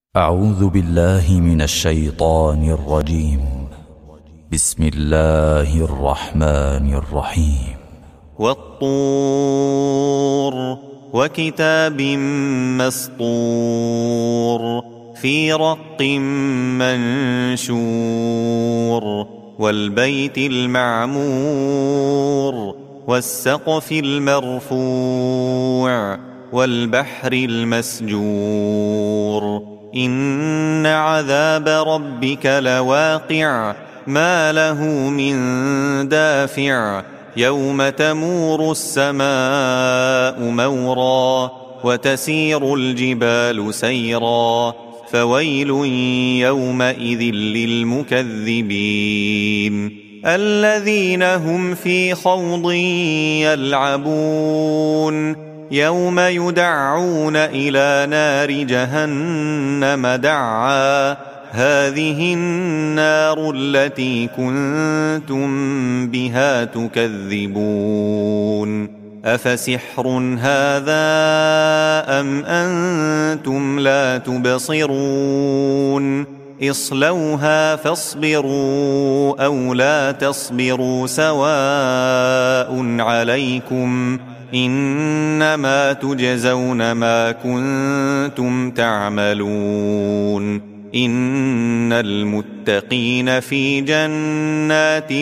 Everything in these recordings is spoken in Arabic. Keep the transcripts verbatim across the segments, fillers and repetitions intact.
أعوذ بالله من الشيطان الرجيم. بسم الله الرحمن الرحيم. والطور وكتاب مسطور في رق منشور والبيت المعمور والسقف المرفوع والبحر المسجور إن عذاب ربك لواقع ما له من دافع يوم تمور السماء مورا وتسير الجبال سيرا فويل يومئذ للمكذبين الذين هم في خوض يلعبون يوم يدعون إلى نار جهنم دعا هذه النار التي كنتم بها تكذبون أفسحر هذا أم أنتم لا تبصرون اصلوها فاصبروا أو لا تصبروا سواء عليكم إنما تجزون ما كنتم تعملون إن المتقين في جنات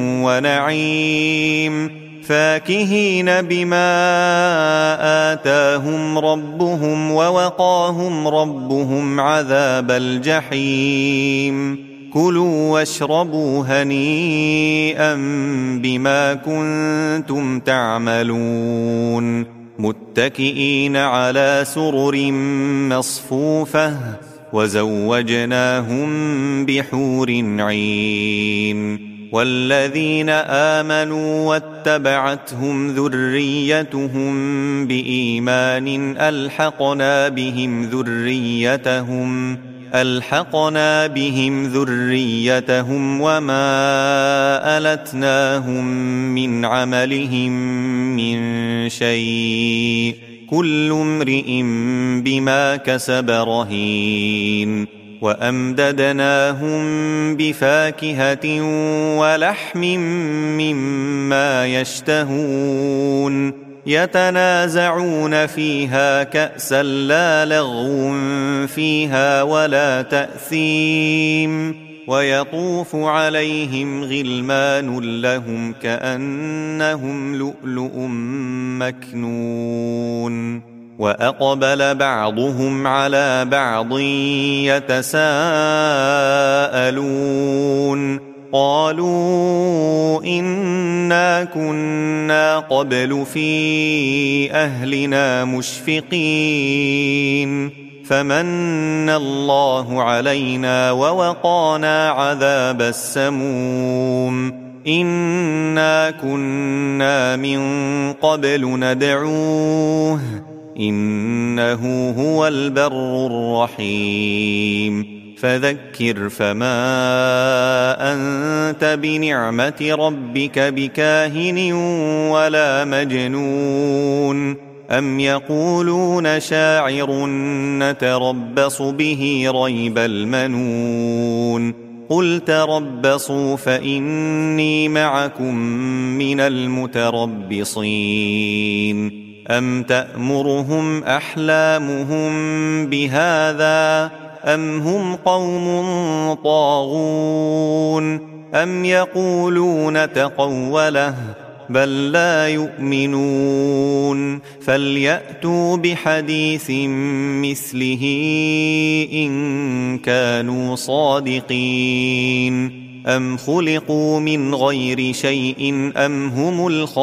ونعيم فاكهين بما آتاهم ربهم ووقاهم ربهم عذاب الجحيم كلوا واشربوا هنيئا بما كنتم تعملون متكئين على سرر مصفوفة وزوجناهم بحور عين والذين آمنوا واتبعتهم ذريتهم بإيمان ألحقنا بهم ذريتهم ألحقنا بهم ذريتهم وما ألتناهم من عملهم من شيء كل امرئ بما كسب رهين وأمددناهم بفاكهة ولحم مما يشتهون يتنازعون فيها كأسا لا لغو فيها ولا تأثيم ويطوف عليهم غلمان لهم كأنهم لؤلؤ مكنون وأقبل بعضهم على بعض يتساءلون قالوا إنا كنا قبل في أهلنا مشفقين فمن الله علينا ووقانا عذاب السموم إنا كنا من قبل ندعوه إنه هو البر الرحيم فذكر فما أنت بنعمة ربك بكاهن ولا مجنون أم يقولون شاعر نتربص به ريب المنون قل تربصوا فإني معكم من المتربصين أم تأمرهم أحلامهم بهذا أم هم قوم طاغون أم يقولون تقوله بل لا يؤمنون فليأتوا بحديث مثله إن كانوا صادقين أم خلقوا من غير شيء أم هم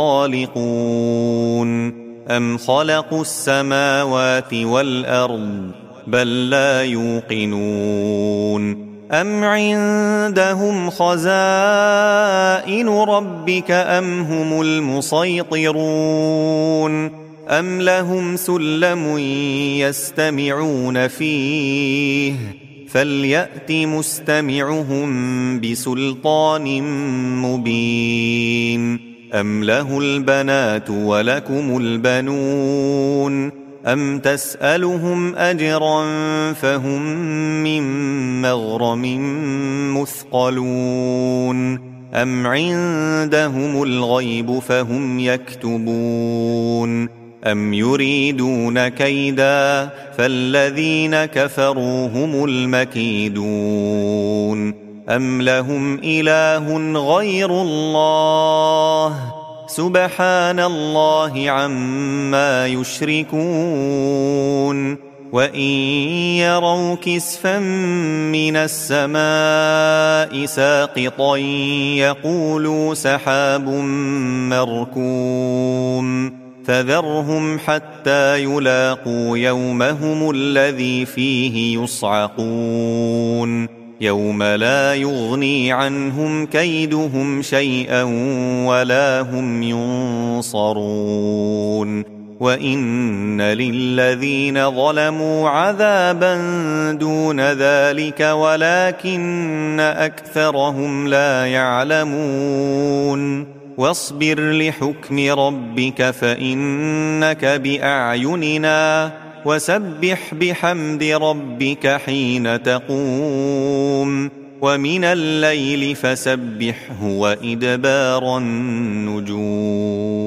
الخالقون أم خلقوا السماوات والأرض بل لا يوقنون أم عندهم خزائن ربك أم هم المسيطرون أم لهم سلم يستمعون فيه فليأت مستمعهم بسلطان مبين أم له البنات ولكم البنون أم تسألهم أجرا فهم من مغرم مثقلون أم عندهم الغيب فهم يكتبون أم يريدون كيدا فالذين كفروا هم المكيدون أم لهم إله غير الله سبحان الله عما يشركون وإن يروا كسفا من السماء ساقطا يقولوا سحاب مركوم فذرهم حتى يلاقوا يومهم الذي فيه يصعقون يوم لا يغني عنهم كيدهم شيئا ولا هم ينصرون وإن للذين ظلموا عذابا دون ذلك ولكن أكثرهم لا يعلمون واصبر لحكم ربك فإنك بأعيننا وسبح بحمد ربك حين تقوم ومن الليل فسبحه وإدبار النجوم